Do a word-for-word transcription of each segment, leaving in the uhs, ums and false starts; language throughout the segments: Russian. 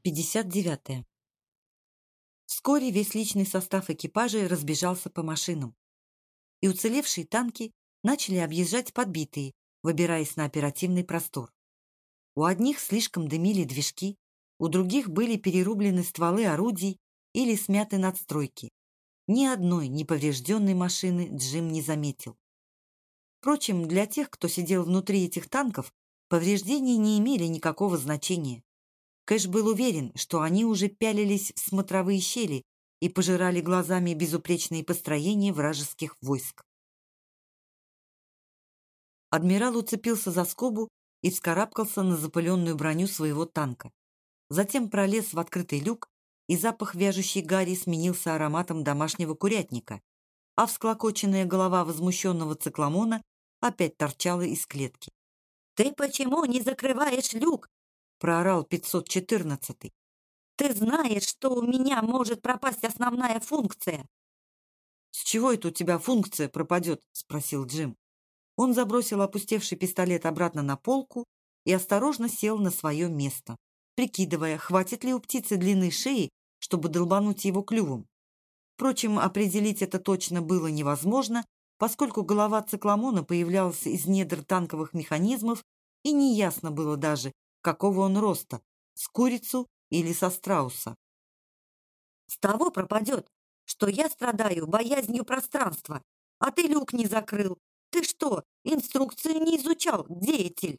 пятьдесят девятое. Вскоре весь личный состав экипажей разбежался по машинам, и уцелевшие танки начали объезжать подбитые, выбираясь на оперативный простор. У одних слишком дымили движки, у других были перерублены стволы орудий или смяты надстройки. Ни одной неповрежденной машины Джим не заметил. Впрочем, для тех, кто сидел внутри этих танков, повреждения не имели никакого значения. Кэш был уверен, что они уже пялились в смотровые щели и пожирали глазами безупречные построения вражеских войск. Адмирал уцепился за скобу и вскарабкался на запыленную броню своего танка. Затем пролез в открытый люк, и запах вяжущей гари сменился ароматом домашнего курятника, а всклокоченная голова возмущенного цикламона опять торчала из клетки. «Ты почему не закрываешь люк?» — проорал пятьсот четырнадцатый. «Ты знаешь, что у меня может пропасть основная функция». «С чего это у тебя функция пропадет?» — спросил Джим. Он забросил опустевший пистолет обратно на полку и осторожно сел на свое место, прикидывая, хватит ли у птицы длины шеи, чтобы долбануть его клювом. Впрочем, определить это точно было невозможно, поскольку голова цикламона появлялась из недр танковых механизмов, и неясно было даже, какого он роста, с курицу или со страуса. «С того пропадет, что я страдаю боязнью пространства, а ты люк не закрыл. Ты что, инструкцию не изучал, деятель?»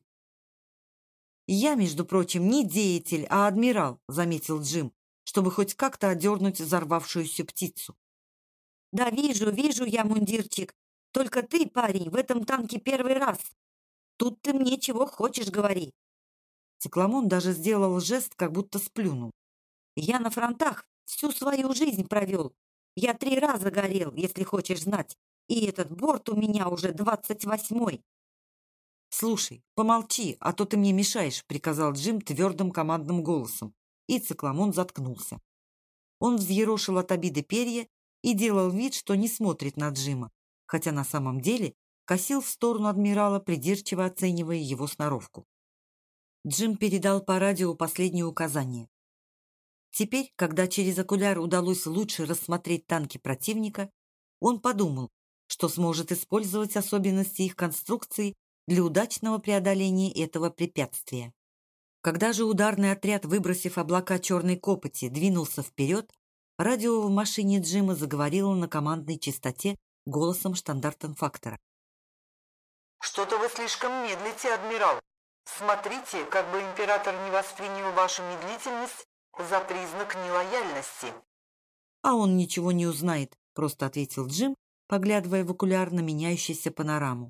«Я, между прочим, не деятель, а адмирал», — заметил Джим, чтобы хоть как-то одернуть взорвавшуюся птицу. «Да вижу, вижу я, мундирчик. Только ты, парень, в этом танке первый раз. Тут ты мне чего хочешь говори». Цикламон даже сделал жест, как будто сплюнул. «Я на фронтах всю свою жизнь провел. Я три раза горел, если хочешь знать. И этот борт у меня уже двадцать восьмой. «Слушай, помолчи, а то ты мне мешаешь», — приказал Джим твердым командным голосом, и цикламон заткнулся. Он взъерошил от обиды перья и делал вид, что не смотрит на Джима, хотя на самом деле косил в сторону адмирала, придирчиво оценивая его сноровку. Джим передал по радио последнее указание. Теперь, когда через окуляр удалось лучше рассмотреть танки противника, он подумал, что сможет использовать особенности их конструкции для удачного преодоления этого препятствия. Когда же ударный отряд, выбросив облака черной копоти, двинулся вперед, радио в машине Джима заговорило на командной частоте голосом штандартенфактора. «Что-то вы слишком медлите, адмирал. Смотрите, как бы император не воспринял вашу медлительность за признак нелояльности». «А он ничего не узнает», — просто ответил Джим, поглядывая в окуляр на меняющуюся панораму.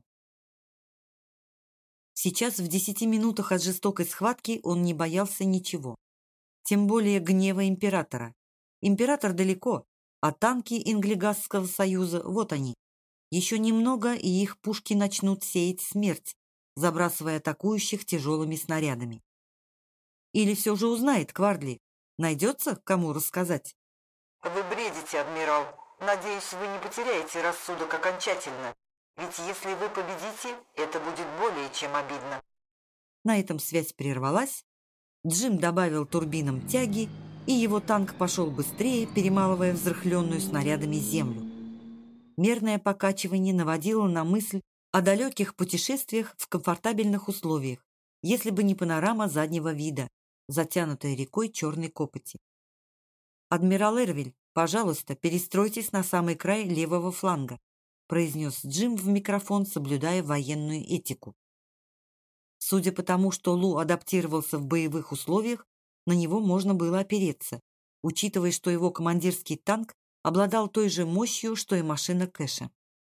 Сейчас, в десяти минутах от жестокой схватки, он не боялся ничего. Тем более гнева императора. Император далеко, а танки Инглигасского союза, вот они. Еще немного, и их пушки начнут сеять смерть, забрасывая атакующих тяжелыми снарядами. Или все же узнает Квардли? Найдется, кому рассказать? «Вы бредите, адмирал. Надеюсь, вы не потеряете рассудок окончательно. Ведь если вы победите, это будет более чем обидно». На этом связь прервалась. Джим добавил турбинам тяги, и его танк пошел быстрее, перемалывая взрыхленную снарядами землю. Мерное покачивание наводило на мысль о далеких путешествиях в комфортабельных условиях, если бы не панорама заднего вида, затянутая рекой черной копоти. «Адмирал Эрвиль, пожалуйста, перестройтесь на самый край левого фланга», произнес Джим в микрофон, соблюдая военную этику. Судя по тому, что Лу адаптировался в боевых условиях, на него можно было опереться, учитывая, что его командирский танк обладал той же мощью, что и машина Кэша.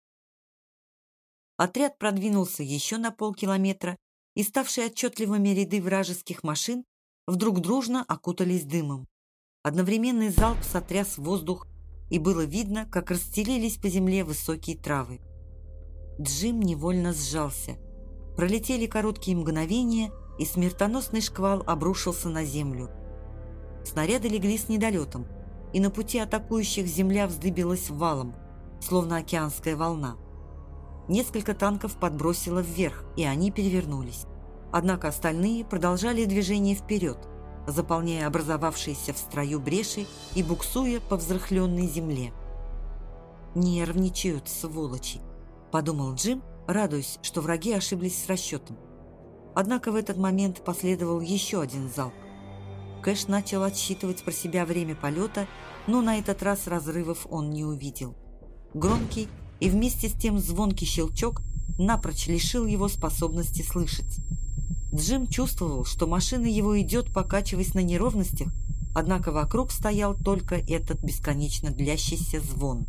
Отряд продвинулся еще на полкилометра, и ставшие отчетливыми ряды вражеских машин вдруг дружно окутались дымом. Одновременный залп сотряс воздух, и было видно, как расстелились по земле высокие травы. Джим невольно сжался. Пролетели короткие мгновения, и смертоносный шквал обрушился на землю. Снаряды легли с недолетом, и на пути атакующих земля вздыбилась валом, словно океанская волна. Несколько танков подбросило вверх, и они перевернулись. Однако остальные продолжали движение вперед. заполняя образовавшиеся в строю бреши и буксуя по взрыхленной земле. «Нервничают, сволочи», – подумал Джим, радуясь, что враги ошиблись с расчетом. Однако в этот момент последовал еще один залп. Кэш начал отсчитывать про себя время полета, но на этот раз разрывов он не увидел. Громкий и вместе с тем звонкий щелчок напрочь лишил его способности слышать. Джим чувствовал, что машина его идет, покачиваясь на неровностях, однако вокруг стоял только этот бесконечно длящийся звон.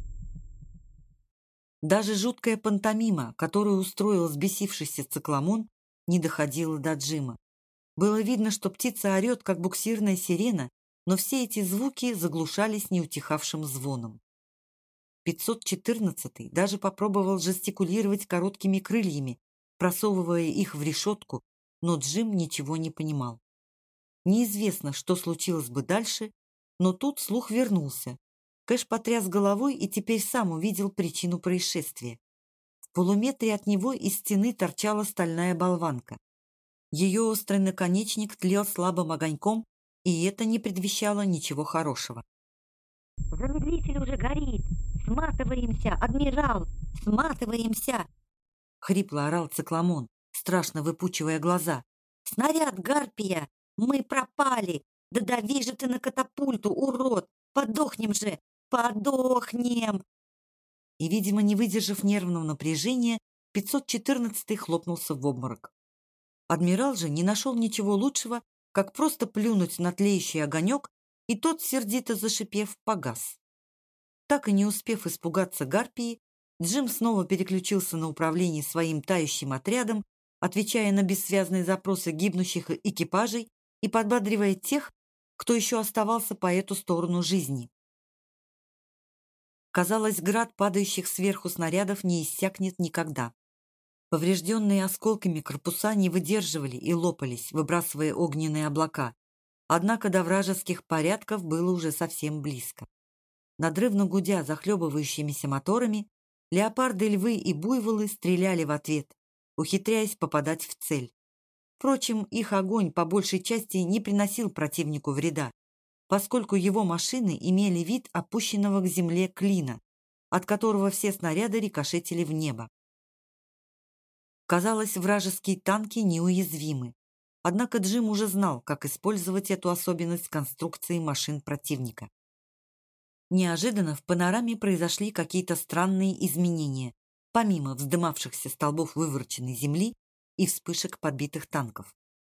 Даже жуткая пантомима, которую устроил взбесившийся цикламон, не доходила до Джима. Было видно, что птица орет, как буксирная сирена, но все эти звуки заглушались неутихавшим звоном. пятьсот четырнадцатый даже попробовал жестикулировать короткими крыльями, просовывая их в решетку, но Джим ничего не понимал. Неизвестно, что случилось бы дальше, но тут слух вернулся. Кэш потряс головой и теперь сам увидел причину происшествия. В полуметре от него из стены торчала стальная болванка. Ее острый наконечник тлел слабым огоньком, и это не предвещало ничего хорошего. «Замедлитель уже горит! Сматываемся, адмирал! Сматываемся!» — хрипло орал цикламон, страшно выпучивая глаза. «Снаряд, Гарпия! Мы пропали! Да дави же ты на катапульту, урод! Подохнем же! Подохнем!» И, видимо, не выдержав нервного напряжения, пятьсот четырнадцатый хлопнулся в обморок. Адмирал же не нашел ничего лучшего, как просто плюнуть на тлеющий огонек, и тот, сердито зашипев, погас. Так и не успев испугаться Гарпии, Джим снова переключился на управление своим тающим отрядом, отвечая на бессвязные запросы гибнущих экипажей и подбадривая тех, кто еще оставался по эту сторону жизни. Казалось, град падающих сверху снарядов не иссякнет никогда. Поврежденные осколками корпуса не выдерживали и лопались, выбрасывая огненные облака. Однако до вражеских порядков было уже совсем близко. Надрывно гудя захлебывающимися моторами, леопарды, львы и буйволы стреляли в ответ, ухитряясь попадать в цель. Впрочем, их огонь по большей части не приносил противнику вреда, поскольку его машины имели вид опущенного к земле клина, от которого все снаряды рикошетили в небо. Казалось, вражеские танки неуязвимы. Однако Джим уже знал, как использовать эту особенность конструкции машин противника. Неожиданно в панораме произошли какие-то странные изменения, помимо вздымавшихся столбов вывороченной земли и вспышек подбитых танков.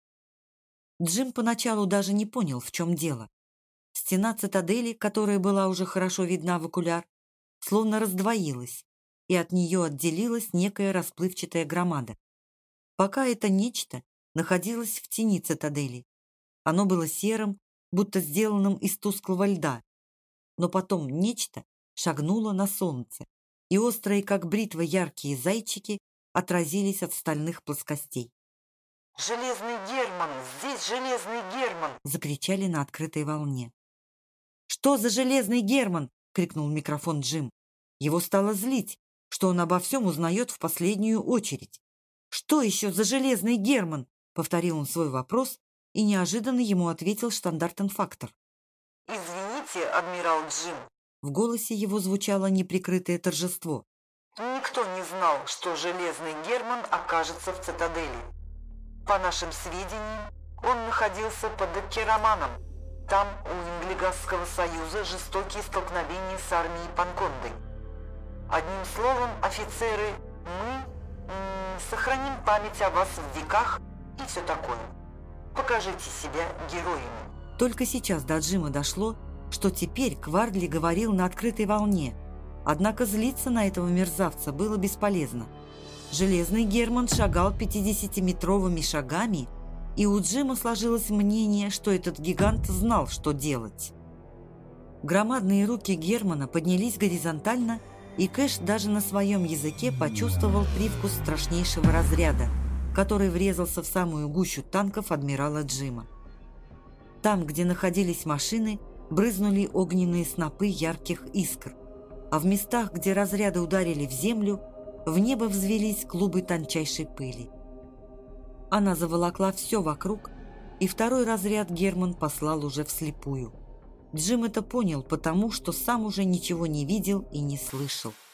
Джим поначалу даже не понял, в чем дело. Стена цитадели, которая была уже хорошо видна в окуляр, словно раздвоилась, и от нее отделилась некая расплывчатая громада. Пока это нечто находилось в тени цитадели. Оно было серым, будто сделанным из тусклого льда. Но потом нечто шагнуло на солнце, и острые, как бритва, яркие зайчики отразились от стальных плоскостей. «Железный Герман! Здесь Железный Герман!» — закричали на открытой волне. «Что за Железный Герман?» — крикнул в микрофон Джим. Его стало злить, что он обо всем узнает в последнюю очередь. «Что еще за Железный Герман?» — повторил он свой вопрос, и неожиданно ему ответил штандартенфактор. «Извините, адмирал Джим». В голосе его звучало неприкрытое торжество. «Никто не знал, что Железный Герман окажется в цитадели. По нашим сведениям, он находился под Аккераманом. Там у Инглигасского союза жестокие столкновения с армией Панконды. Одним словом, офицеры, мы м, сохраним память о вас в веках и все такое. Покажите себя героями». Только сейчас до Джима дошло, что теперь Квардли говорил на открытой волне, однако злиться на этого мерзавца было бесполезно. Железный Герман шагал пятидесятиметровыми шагами, и у Джима сложилось мнение, что этот гигант знал, что делать. Громадные руки Германа поднялись горизонтально, и Кэш даже на своем языке почувствовал привкус страшнейшего разряда, который врезался в самую гущу танков адмирала Джима. Там, где находились машины, брызнули огненные снопы ярких искр, а в местах, где разряды ударили в землю, в небо взвелись клубы тончайшей пыли. Она заволокла все вокруг, и второй разряд Герман послал уже вслепую. Джим это понял, потому что сам уже ничего не видел и не слышал.